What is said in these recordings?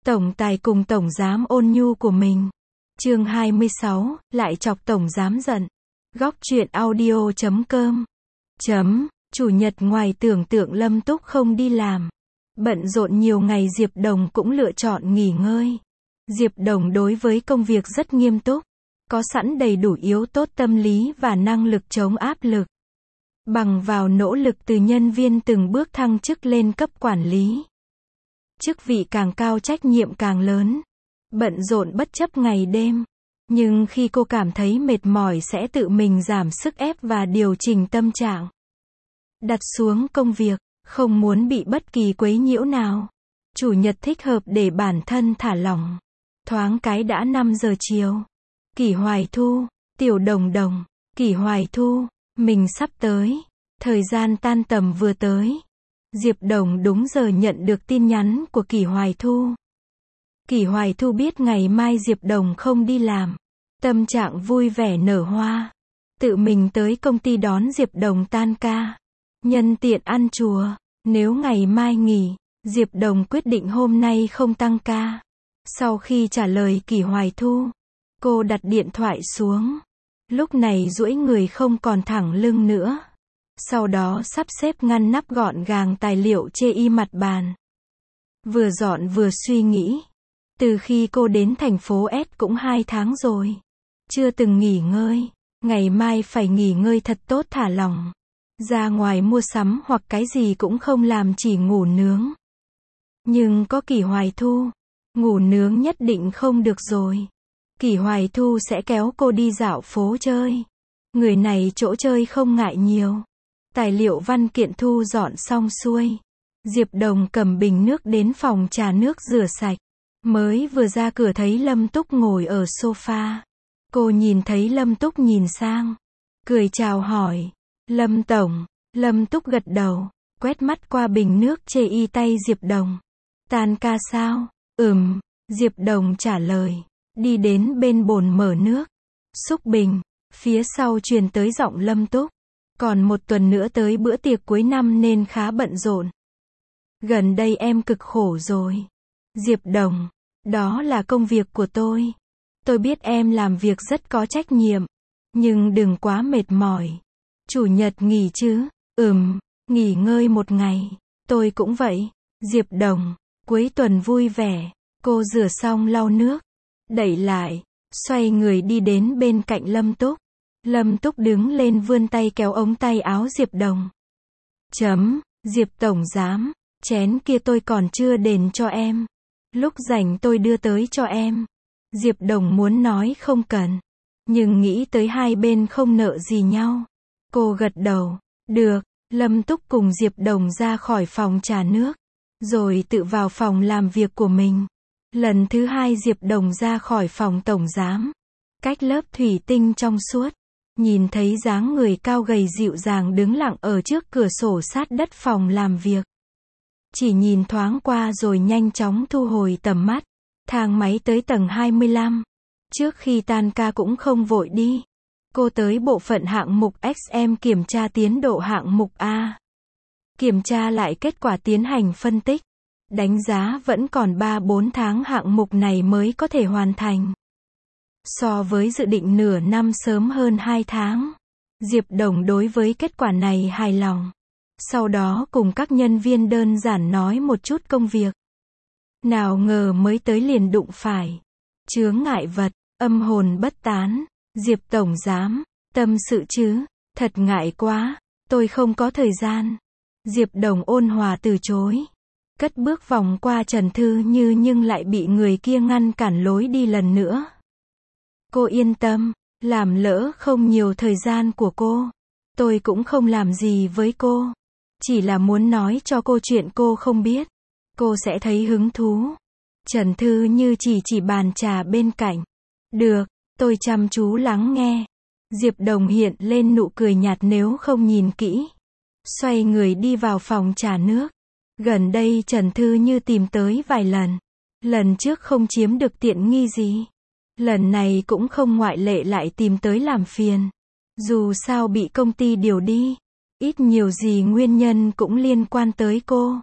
Tổng tài cùng tổng giám ôn nhu của mình. Chương 26, lại chọc tổng giám giận. Góc truyện audio.com. Chủ nhật ngoài tưởng tượng Lâm Túc không đi làm. Bận rộn nhiều ngày Diệp Đồng cũng lựa chọn nghỉ ngơi. Diệp Đồng đối với công việc rất nghiêm túc. Có sẵn đầy đủ yếu tố tâm lý và năng lực chống áp lực. Bằng vào nỗ lực từ nhân viên từng bước thăng chức lên cấp quản lý. Chức vị càng cao trách nhiệm càng lớn. Bận rộn bất chấp ngày đêm. Nhưng khi cô cảm thấy mệt mỏi sẽ tự mình giảm sức ép và điều chỉnh tâm trạng. Đặt xuống công việc, không muốn bị bất kỳ quấy nhiễu nào. Chủ nhật thích hợp để bản thân thả lỏng. Thoáng cái đã 5 giờ chiều. Kỷ Hoài Thu, Tiểu Đồng Đồng, Kỷ Hoài Thu, mình sắp tới. Thời gian tan tầm vừa tới. Diệp Đồng đúng giờ nhận được tin nhắn của Kỷ Hoài Thu. Kỷ Hoài Thu biết ngày mai Diệp Đồng không đi làm. Tâm trạng vui vẻ nở hoa. Tự mình tới công ty đón Diệp Đồng tan ca. Nhân tiện ăn chùa. Nếu ngày mai nghỉ, Diệp Đồng quyết định hôm nay không tăng ca. Sau khi trả lời Kỷ Hoài Thu, cô đặt điện thoại xuống. Lúc này duỗi người không còn thẳng lưng nữa. Sau đó sắp xếp ngăn nắp gọn gàng tài liệu chê y mặt bàn. Vừa dọn vừa suy nghĩ. Từ khi cô đến thành phố S cũng 2 tháng rồi. Chưa từng nghỉ ngơi. Ngày mai phải nghỉ ngơi thật tốt thả lỏng. Ra ngoài mua sắm hoặc cái gì cũng không làm, chỉ ngủ nướng. Nhưng có Kỷ Hoài Thu, ngủ nướng nhất định không được rồi. Kỷ Hoài Thu sẽ kéo cô đi dạo phố chơi. Người này chỗ chơi không ngại nhiều. Tài liệu văn kiện thu dọn xong xuôi. Diệp Đồng cầm bình nước đến phòng trà nước rửa sạch. Mới vừa ra cửa thấy Lâm Túc ngồi ở sofa. Cô nhìn thấy Lâm Túc nhìn sang. Cười chào hỏi. Lâm Tổng. Lâm Túc gật đầu. Quét mắt qua bình nước chê y tay Diệp Đồng. Tan ca sao? Diệp Đồng trả lời. Đi đến bên bồn mở nước. Xúc bình. Phía sau truyền tới giọng Lâm Túc. Còn 1 tuần nữa tới bữa tiệc cuối năm nên khá bận rộn. Gần đây em cực khổ rồi. Diệp Đồng. Đó là công việc của tôi. Tôi biết em làm việc rất có trách nhiệm. Nhưng đừng quá mệt mỏi. Chủ nhật nghỉ chứ? Nghỉ ngơi 1 ngày. Tôi cũng vậy. Diệp Đồng. Cuối tuần vui vẻ. Cô rửa xong lau nước. Đẩy lại. Xoay người đi đến bên cạnh Lâm Túc. Lâm Túc đứng lên vươn tay kéo ống tay áo Diệp Đồng. Diệp Tổng Giám. Chén kia tôi còn chưa đền cho em. Lúc rảnh tôi đưa tới cho em. Diệp Đồng muốn nói không cần. Nhưng nghĩ tới hai bên không nợ gì nhau. Cô gật đầu. Được. Lâm Túc cùng Diệp Đồng ra khỏi phòng trà nước. Rồi tự vào phòng làm việc của mình. Lần thứ 2 Diệp Đồng ra khỏi phòng tổng giám. Cách lớp thủy tinh trong suốt. Nhìn thấy dáng người cao gầy dịu dàng đứng lặng ở trước cửa sổ sát đất phòng làm việc. Chỉ nhìn thoáng qua rồi nhanh chóng thu hồi tầm mắt. Thang máy tới tầng 25. Trước khi tan ca cũng không vội đi. Cô tới bộ phận hạng mục XM kiểm tra tiến độ hạng mục A. Kiểm tra lại kết quả tiến hành phân tích. Đánh giá vẫn còn 3-4 tháng hạng mục này mới có thể hoàn thành. So với dự định nửa năm sớm hơn 2 tháng. Diệp Đồng đối với kết quả này hài lòng. Sau đó cùng các nhân viên đơn giản nói một chút công việc. Nào ngờ mới tới liền đụng phải chướng ngại vật, âm hồn bất tán. Diệp Tổng Giám, tâm sự chứ? Thật ngại quá, tôi không có thời gian. Diệp Đồng ôn hòa từ chối. Cất bước vòng qua Trần Thư Như nhưng lại bị người kia ngăn cản lối đi lần nữa. Cô yên tâm, làm lỡ không nhiều thời gian của cô. Tôi cũng không làm gì với cô. Chỉ là muốn nói cho cô chuyện cô không biết. Cô sẽ thấy hứng thú. Trần Thư Như chỉ bàn trà bên cạnh. Được, tôi chăm chú lắng nghe. Diệp Đồng hiện lên nụ cười nhạt nếu không nhìn kỹ. Xoay người đi vào phòng trà nước. Gần đây Trần Thư Như tìm tới vài lần. Lần trước không chiếm được tiện nghi gì. Lần này cũng không ngoại lệ, lại tìm tới làm phiền. Dù sao bị công ty điều đi. Ít nhiều gì nguyên nhân cũng liên quan tới cô.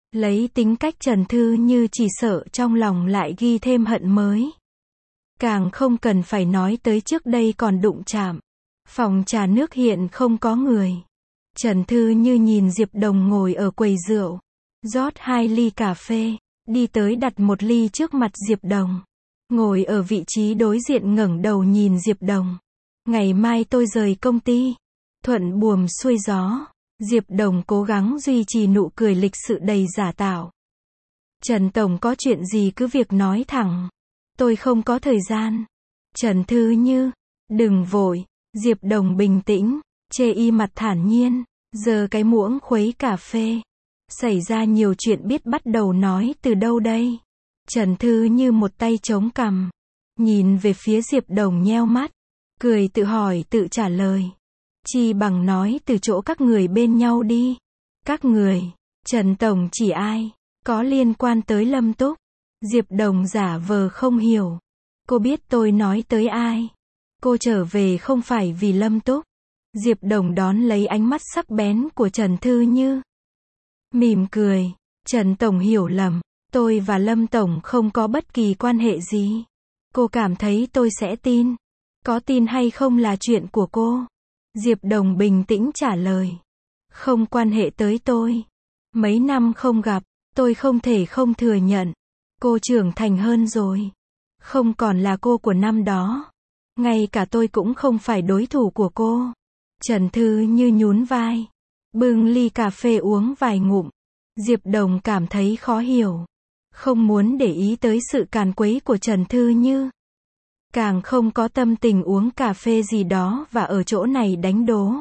Lấy tính cách Trần Thư Như chỉ sợ trong lòng lại ghi thêm hận mới. Càng không cần phải nói tới trước đây còn đụng chạm. Phòng trà nước hiện không có người. Trần Thư Như nhìn Diệp Đồng ngồi ở quầy rượu. Rót 2 ly cà phê. Đi tới đặt 1 ly trước mặt Diệp Đồng. Ngồi ở vị trí đối diện ngẩng đầu nhìn Diệp Đồng. Ngày mai tôi rời công ty. Thuận buồm xuôi gió. Diệp Đồng cố gắng duy trì nụ cười lịch sự đầy giả tạo. Trần Tổng có chuyện gì cứ việc nói thẳng. Tôi không có thời gian. Trần Thư Như. Đừng vội. Diệp Đồng bình tĩnh. Chê y mặt thản nhiên. Giơ cái muỗng khuấy cà phê. Xảy ra nhiều chuyện biết bắt đầu nói từ đâu đây. Trần Thư Như một tay chống cằm. Nhìn về phía Diệp Đồng nheo mắt. Cười tự hỏi tự trả lời. Chi bằng nói từ chỗ các người bên nhau đi. Các người. Trần Tổng chỉ ai? Có liên quan tới Lâm Túc. Diệp Đồng giả vờ không hiểu. Cô biết tôi nói tới ai? Cô trở về không phải vì Lâm Túc. Diệp Đồng đón lấy ánh mắt sắc bén của Trần Thư Như. Mỉm cười. Trần Tổng hiểu lầm. Tôi và Lâm Tổng không có bất kỳ quan hệ gì. Cô cảm thấy tôi sẽ tin. Có tin hay không là chuyện của cô. Diệp Đồng bình tĩnh trả lời. Không quan hệ tới tôi. Mấy năm không gặp, tôi không thể không thừa nhận. Cô trưởng thành hơn rồi. Không còn là cô của năm đó. Ngay cả tôi cũng không phải đối thủ của cô. Trần Thư Như nhún vai. Bưng ly cà phê uống vài ngụm. Diệp Đồng cảm thấy khó hiểu. Không muốn để ý tới sự càn quấy của Trần Thư Như. Càng không có tâm tình uống cà phê gì đó và ở chỗ này đánh đố.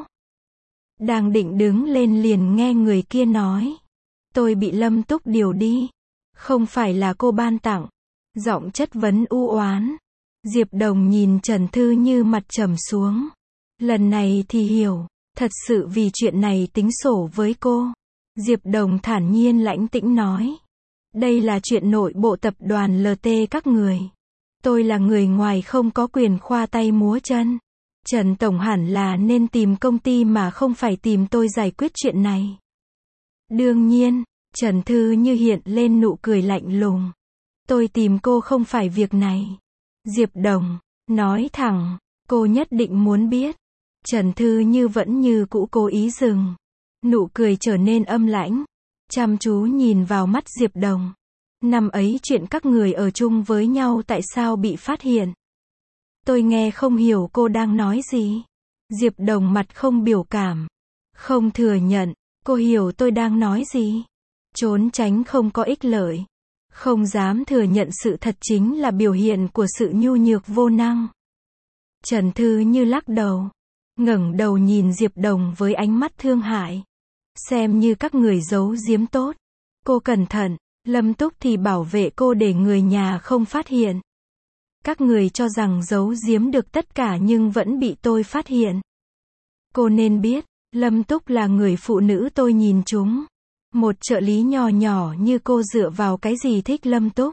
Đang định đứng lên liền nghe người kia nói. Tôi bị Lâm Túc điều đi. Không phải là cô ban tặng. Giọng chất vấn u oán. Diệp Đồng nhìn Trần Thư Như mặt trầm xuống. Lần này thì hiểu. Thật sự vì chuyện này tính sổ với cô. Diệp Đồng thản nhiên lãnh tĩnh nói. Đây là chuyện nội bộ tập đoàn LT các người. Tôi là người ngoài không có quyền khoa tay múa chân. Trần Tổng hẳn là nên tìm công ty mà không phải tìm tôi giải quyết chuyện này. Đương nhiên, Trần Thư Như hiện lên nụ cười lạnh lùng. Tôi tìm cô không phải việc này. Diệp Đồng, nói thẳng, cô nhất định muốn biết. Trần Thư Như vẫn như cũ cố ý dừng. Nụ cười trở nên âm lãnh. Chăm chú nhìn vào mắt Diệp Đồng. Năm ấy chuyện các người ở chung với nhau tại sao bị phát hiện? Tôi nghe không hiểu cô đang nói gì. Diệp Đồng mặt không biểu cảm. Không thừa nhận. Cô hiểu tôi đang nói gì. Trốn tránh không có ích lợi. Không dám thừa nhận sự thật chính là biểu hiện của sự nhu nhược vô năng. Trần Thư Như lắc đầu. Ngẩng đầu nhìn Diệp Đồng với ánh mắt thương hại. Xem như các người giấu giếm tốt. Cô cẩn thận. Lâm Túc thì bảo vệ cô để người nhà không phát hiện. Các người cho rằng giấu giếm được tất cả nhưng vẫn bị tôi phát hiện. Cô nên biết, Lâm Túc là người phụ nữ tôi nhìn trúng. Một trợ lý nhỏ nhỏ như cô dựa vào cái gì thích Lâm Túc.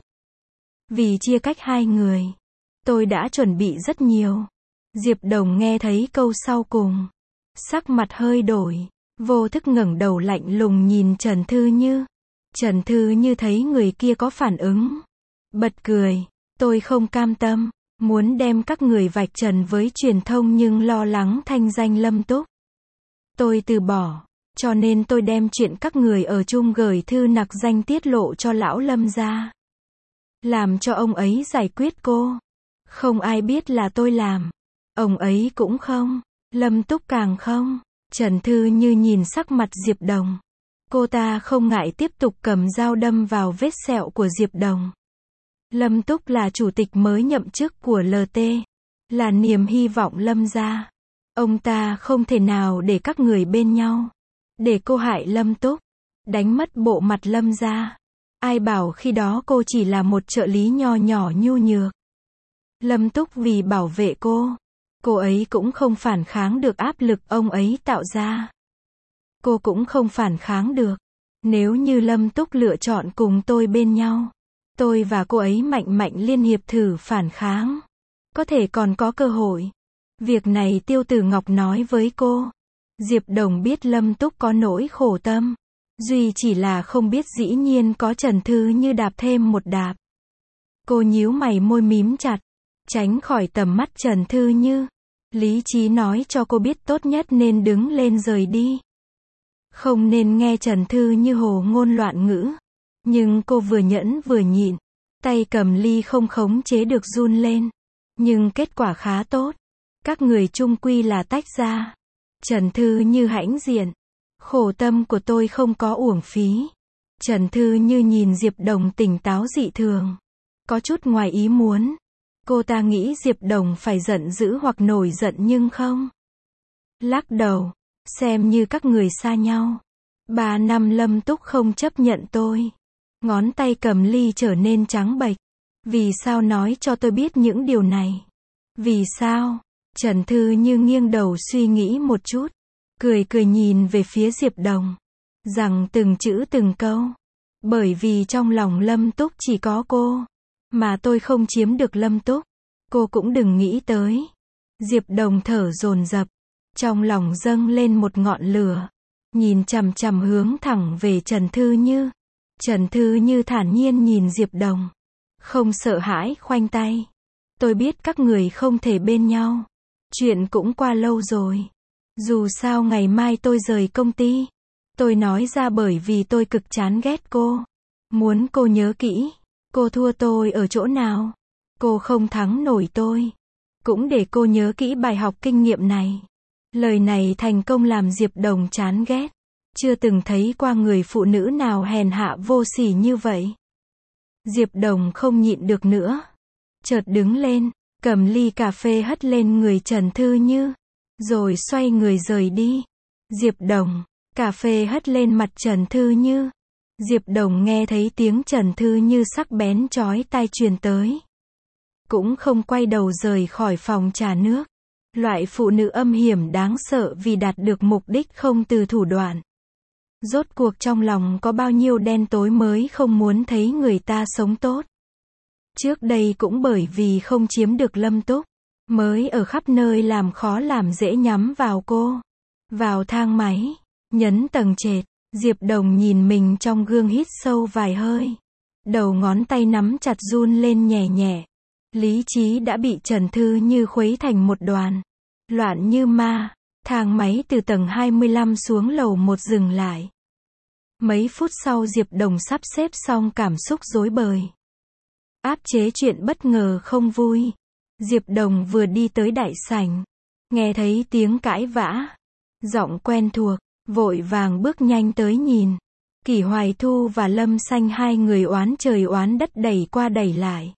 Vì chia cách hai người, tôi đã chuẩn bị rất nhiều. Diệp Đồng nghe thấy câu sau cùng. Sắc mặt hơi đổi, vô thức ngẩng đầu lạnh lùng nhìn Trần Thư Như. Trần Thư Như thấy người kia có phản ứng. Bật cười. Tôi không cam tâm. Muốn đem các người vạch trần với truyền thông nhưng lo lắng thanh danh Lâm Túc. Tôi từ bỏ. Cho nên tôi đem chuyện các người ở chung gửi thư nặc danh tiết lộ cho lão Lâm ra. Làm cho ông ấy giải quyết cô. Không ai biết là tôi làm. Ông ấy cũng không. Lâm Túc càng không. Trần Thư Như nhìn sắc mặt Diệp Đồng. Cô ta không ngại tiếp tục cầm dao đâm vào vết sẹo của Diệp Đồng. Lâm Túc là chủ tịch mới nhậm chức của LT. Là niềm hy vọng Lâm gia. Ông ta không thể nào để các người bên nhau. Để cô hại Lâm Túc. Đánh mất bộ mặt Lâm gia. Ai bảo khi đó cô chỉ là một trợ lý nho nhỏ nhu nhược. Lâm Túc vì bảo vệ cô ấy cũng không phản kháng được áp lực ông ấy tạo ra. Cô cũng không phản kháng được. Nếu như Lâm Túc lựa chọn cùng tôi bên nhau, tôi và cô ấy mạnh mạnh liên hiệp thử phản kháng. Có thể còn có cơ hội. Việc này Tiêu Tử Ngọc nói với cô. Diệp Đồng biết Lâm Túc có nỗi khổ tâm. Duy chỉ là không biết dĩ nhiên có Trần Thư Như đạp thêm một đạp. Cô nhíu mày môi mím chặt, tránh khỏi tầm mắt Trần Thư Như. Lý trí nói cho cô biết tốt nhất nên đứng lên rời đi. Không nên nghe Trần Thư Như hồ ngôn loạn ngữ. Nhưng cô vừa nhẫn vừa nhịn. Tay cầm ly không khống chế được run lên. Nhưng kết quả khá tốt. Các người chung quy là tách ra. Trần Thư Như hãnh diện. Khổ tâm của tôi không có uổng phí. Trần Thư Như nhìn Diệp Đồng tỉnh táo dị thường. Có chút ngoài ý muốn. Cô ta nghĩ Diệp Đồng phải giận dữ hoặc nổi giận nhưng không. Lắc đầu. Xem như các người xa nhau. 3 năm Lâm Túc không chấp nhận tôi. Ngón tay cầm ly trở nên trắng bệch. Vì sao nói cho tôi biết những điều này? Vì sao? Trần Thư Như nghiêng đầu suy nghĩ một chút. Cười cười nhìn về phía Diệp Đồng. Rằng từng chữ từng câu. Bởi vì trong lòng Lâm Túc chỉ có cô. Mà tôi không chiếm được Lâm Túc. Cô cũng đừng nghĩ tới. Diệp Đồng thở dồn dập. Trong lòng dâng lên một ngọn lửa. Nhìn chằm chằm hướng thẳng về Trần Thư Như. Trần Thư Như thản nhiên nhìn Diệp Đồng. Không sợ hãi khoanh tay. Tôi biết các người không thể bên nhau. Chuyện cũng qua lâu rồi. Dù sao ngày mai tôi rời công ty. Tôi nói ra bởi vì tôi cực chán ghét cô. Muốn cô nhớ kỹ. Cô thua tôi ở chỗ nào? Cô không thắng nổi tôi. Cũng để cô nhớ kỹ bài học kinh nghiệm này. Lời này thành công làm Diệp Đồng chán ghét. Chưa từng thấy qua người phụ nữ nào hèn hạ vô sỉ như vậy. Diệp Đồng không nhịn được nữa. Chợt đứng lên, cầm ly cà phê hất lên người Trần Thư Như. Rồi xoay người rời đi. Diệp Đồng, cà phê hất lên mặt Trần Thư Như. Diệp Đồng nghe thấy tiếng Trần Thư Như sắc bén chói tai truyền tới. Cũng không quay đầu rời khỏi phòng trà nước. Loại phụ nữ âm hiểm đáng sợ vì đạt được mục đích không từ thủ đoạn. Rốt cuộc trong lòng có bao nhiêu đen tối mới không muốn thấy người ta sống tốt. Trước đây cũng bởi vì không chiếm được Lâm Túc, mới ở khắp nơi làm khó làm dễ nhắm vào cô. Vào thang máy, nhấn tầng trệt, Diệp Đồng nhìn mình trong gương hít sâu vài hơi. Đầu ngón tay nắm chặt run lên nhẹ nhẹ. Lý trí đã bị Trần Thư Như khuấy thành một đoàn. Loạn như ma. Thang máy từ tầng 25 xuống lầu 1 dừng lại. Mấy phút sau Diệp Đồng sắp xếp xong cảm xúc rối bời. Áp chế chuyện bất ngờ không vui. Diệp Đồng vừa đi tới đại sảnh. Nghe thấy tiếng cãi vã. Giọng quen thuộc. Vội vàng bước nhanh tới nhìn. Kỷ Hoài Thu và Lâm Xanh hai người oán trời oán đất đẩy qua đẩy lại.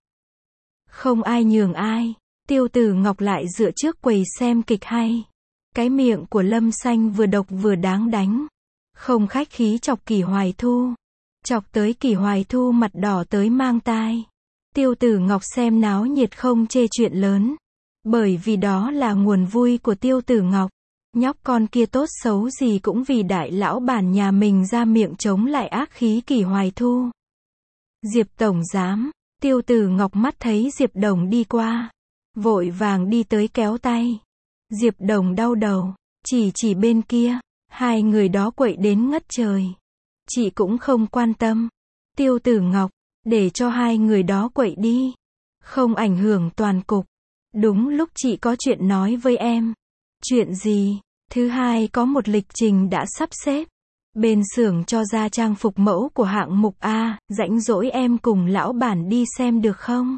Không ai nhường ai. Tiêu Tử Ngọc lại dựa trước quầy xem kịch hay. Cái miệng của Lâm Xanh vừa độc vừa đáng đánh. Không khách khí chọc Kỷ Hoài Thu. Chọc tới Kỷ Hoài Thu mặt đỏ tới mang tai. Tiêu Tử Ngọc xem náo nhiệt không chê chuyện lớn. Bởi vì đó là nguồn vui của Tiêu Tử Ngọc. Nhóc con kia tốt xấu gì cũng vì đại lão bản nhà mình ra miệng chống lại ác khí Kỷ Hoài Thu. Diệp Tổng Giám. Tiêu Tử Ngọc mắt thấy Diệp Đồng đi qua. Vội vàng đi tới kéo tay. Diệp Đồng đau đầu. Chỉ bên kia. Hai người đó quậy đến ngất trời. Chị cũng không quan tâm. Tiêu Tử Ngọc. Để cho hai người đó quậy đi. Không ảnh hưởng toàn cục. Đúng lúc chị có chuyện nói với em. Chuyện gì? Thứ hai có một lịch trình đã sắp xếp. Bên xưởng cho ra trang phục mẫu của hạng mục A, rảnh rỗi em cùng lão bản đi xem được không?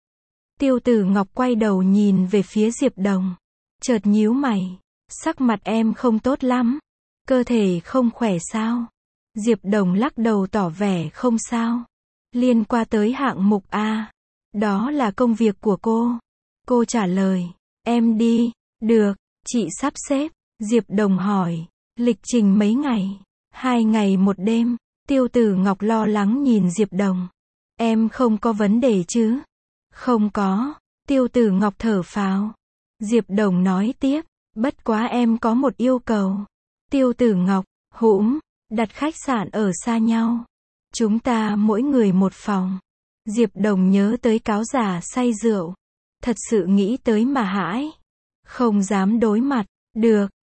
Tiêu Tử Ngọc quay đầu nhìn về phía Diệp Đồng. Chợt nhíu mày. Sắc mặt em không tốt lắm. Cơ thể không khỏe sao? Diệp Đồng lắc đầu tỏ vẻ không sao. Liên quan tới hạng mục A. Đó là công việc của cô. Cô trả lời. Em đi. Được, chị sắp xếp. Diệp Đồng hỏi. Lịch trình mấy ngày? 2 ngày 1 đêm. Tiêu Tử Ngọc lo lắng nhìn Diệp Đồng. Em không có vấn đề chứ? Không có. Tiêu Tử Ngọc thở phào. Diệp Đồng nói tiếp. Bất quá em có một yêu cầu. Tiêu Tử Ngọc. Hũm. Đặt khách sạn ở xa nhau. Chúng ta mỗi người một phòng. Diệp Đồng nhớ tới cáo già say rượu. Thật sự nghĩ tới mà hãi. Không dám đối mặt. Được.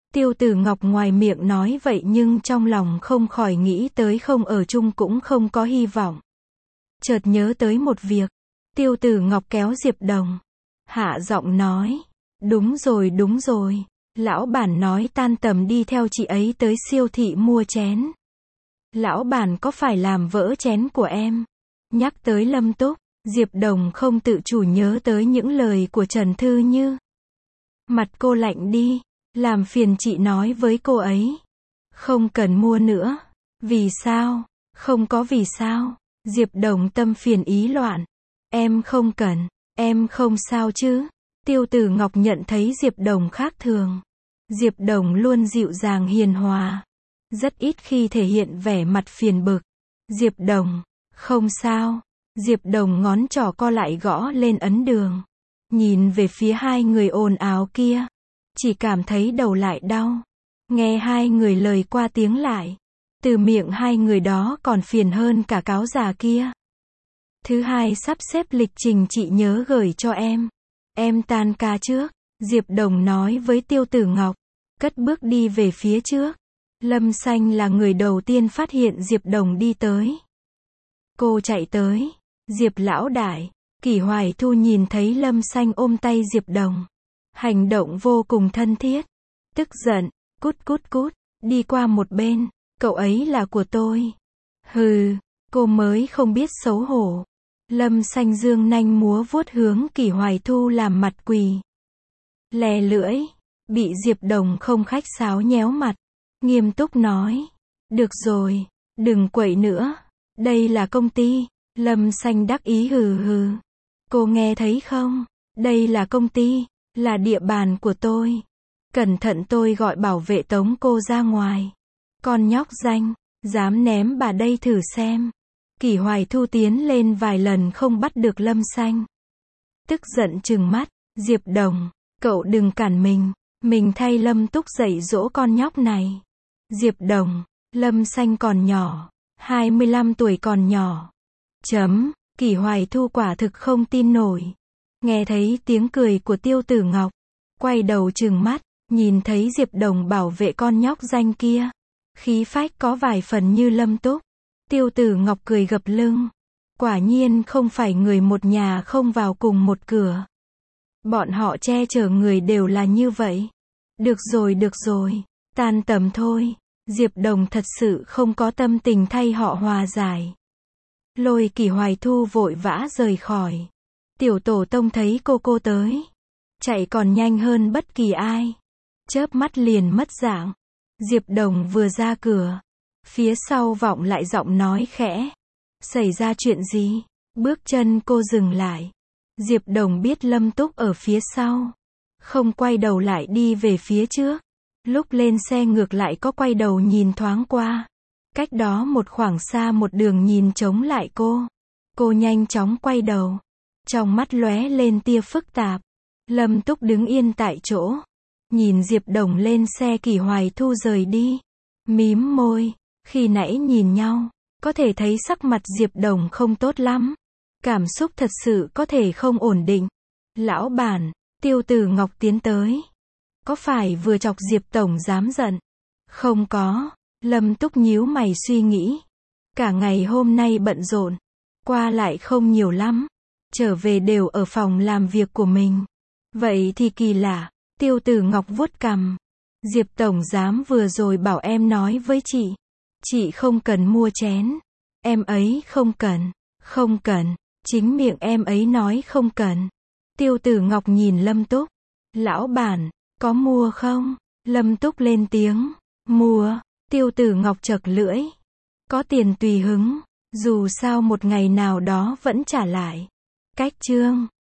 Tiêu Tử Ngọc ngoài miệng nói vậy nhưng trong lòng không khỏi nghĩ tới không ở chung cũng không có hy vọng. Chợt nhớ tới một việc. Tiêu Tử Ngọc kéo Diệp Đồng. Hạ giọng nói. Đúng rồi. Lão bản nói tan tầm đi theo chị ấy tới siêu thị mua chén. Lão bản có phải làm vỡ chén của em? Nhắc tới Lâm Túc, Diệp Đồng không tự chủ nhớ tới những lời của Trần Thư Như. Mặt cô lạnh đi. Làm phiền chị nói với cô ấy. Không cần mua nữa. Vì sao? Không có vì sao. Diệp Đồng tâm phiền ý loạn. Em không cần. Em không sao chứ. Tiêu Tử Ngọc nhận thấy Diệp Đồng khác thường. Diệp Đồng luôn dịu dàng hiền hòa. Rất ít khi thể hiện vẻ mặt phiền bực. Diệp Đồng. Không sao. Diệp Đồng ngón trỏ co lại gõ lên ấn đường. Nhìn về phía hai người ồn ào kia. Chỉ cảm thấy đầu lại đau. Nghe hai người lời qua tiếng lại. Từ miệng hai người đó còn phiền hơn cả cáo già kia. Thứ hai sắp xếp lịch trình chị nhớ gửi cho em. Em tan ca trước. Diệp Đồng nói với Tiêu Tử Ngọc. Cất bước đi về phía trước. Lâm Xanh là người đầu tiên phát hiện Diệp Đồng đi tới. Cô chạy tới. Diệp lão đại. Kỷ Hoài Thu nhìn thấy Lâm Xanh ôm tay Diệp Đồng. Hành động vô cùng thân thiết. Tức giận. Cút. Đi qua một bên. Cậu ấy là của tôi. Hừ. Cô mới không biết xấu hổ. Lâm Xanh dương nanh múa vuốt hướng Kỷ Hoài Thu làm mặt quỳ. Lè lưỡi. Bị Diệp Đồng không khách sáo nhéo mặt. Nghiêm túc nói. Được rồi. Đừng quậy nữa. Đây là công ty. Lâm Xanh đắc ý hừ. Cô nghe thấy không? Đây là công ty. Là địa bàn của tôi. Cẩn thận tôi gọi bảo vệ tống cô ra ngoài. Con nhóc danh. Dám ném bà đây thử xem. Kỷ Hoài Thu tiến lên vài lần không bắt được Lâm Xanh. Tức giận trừng mắt. Diệp Đồng. Cậu đừng cản mình. Mình thay Lâm Túc dạy dỗ con nhóc này. Diệp Đồng. Lâm Xanh còn nhỏ. 25 tuổi còn nhỏ. Kỷ Hoài Thu quả thực không tin nổi. Nghe thấy tiếng cười của Tiêu Tử Ngọc. Quay đầu trừng mắt. Nhìn thấy Diệp Đồng bảo vệ con nhóc danh kia. Khí phách có vài phần như Lâm Túc. Tiêu Tử Ngọc cười gập lưng. Quả nhiên không phải người một nhà không vào cùng một cửa. Bọn họ che chở người đều là như vậy. Được rồi. Tan tầm thôi. Diệp Đồng thật sự không có tâm tình thay họ hòa giải. Lôi Kỷ Hoài Thu vội vã rời khỏi. Tiểu tổ tông thấy cô tới. Chạy còn nhanh hơn bất kỳ ai. Chớp mắt liền mất dạng. Diệp Đồng vừa ra cửa. Phía sau vọng lại giọng nói khẽ. Xảy ra chuyện gì? Bước chân cô dừng lại. Diệp Đồng biết Lâm Túc ở phía sau. Không quay đầu lại đi về phía trước. Lúc lên xe ngược lại có quay đầu nhìn thoáng qua. Cách đó một khoảng xa một đường nhìn chống lại cô. Cô nhanh chóng quay đầu. Trong mắt lóe lên tia phức tạp. Lâm Túc đứng yên tại chỗ. Nhìn Diệp Đồng lên xe Kỷ Hoài Thu rời đi. Mím môi. Khi nãy nhìn nhau. Có thể thấy sắc mặt Diệp Đồng không tốt lắm. Cảm xúc thật sự có thể không ổn định. Lão bản. Tiêu Tử Ngọc tiến tới. Có phải vừa chọc Diệp Tổng dám giận? Không có. Lâm Túc nhíu mày suy nghĩ. Cả ngày hôm nay bận rộn. Qua lại không nhiều lắm. Trở về đều ở phòng làm việc của mình. Vậy thì kỳ lạ. Tiêu Tử Ngọc vuốt cằm. Diệp Tổng giám vừa rồi bảo em nói với chị. Chị không cần mua chén. Em ấy không cần. Không cần. Chính miệng em ấy nói không cần. Tiêu Tử Ngọc nhìn Lâm Túc. Lão bản, có mua không? Lâm Túc lên tiếng. Mua. Tiêu Tử Ngọc chật lưỡi. Có tiền tùy hứng. Dù sao một ngày nào đó vẫn trả lại. Cách chương.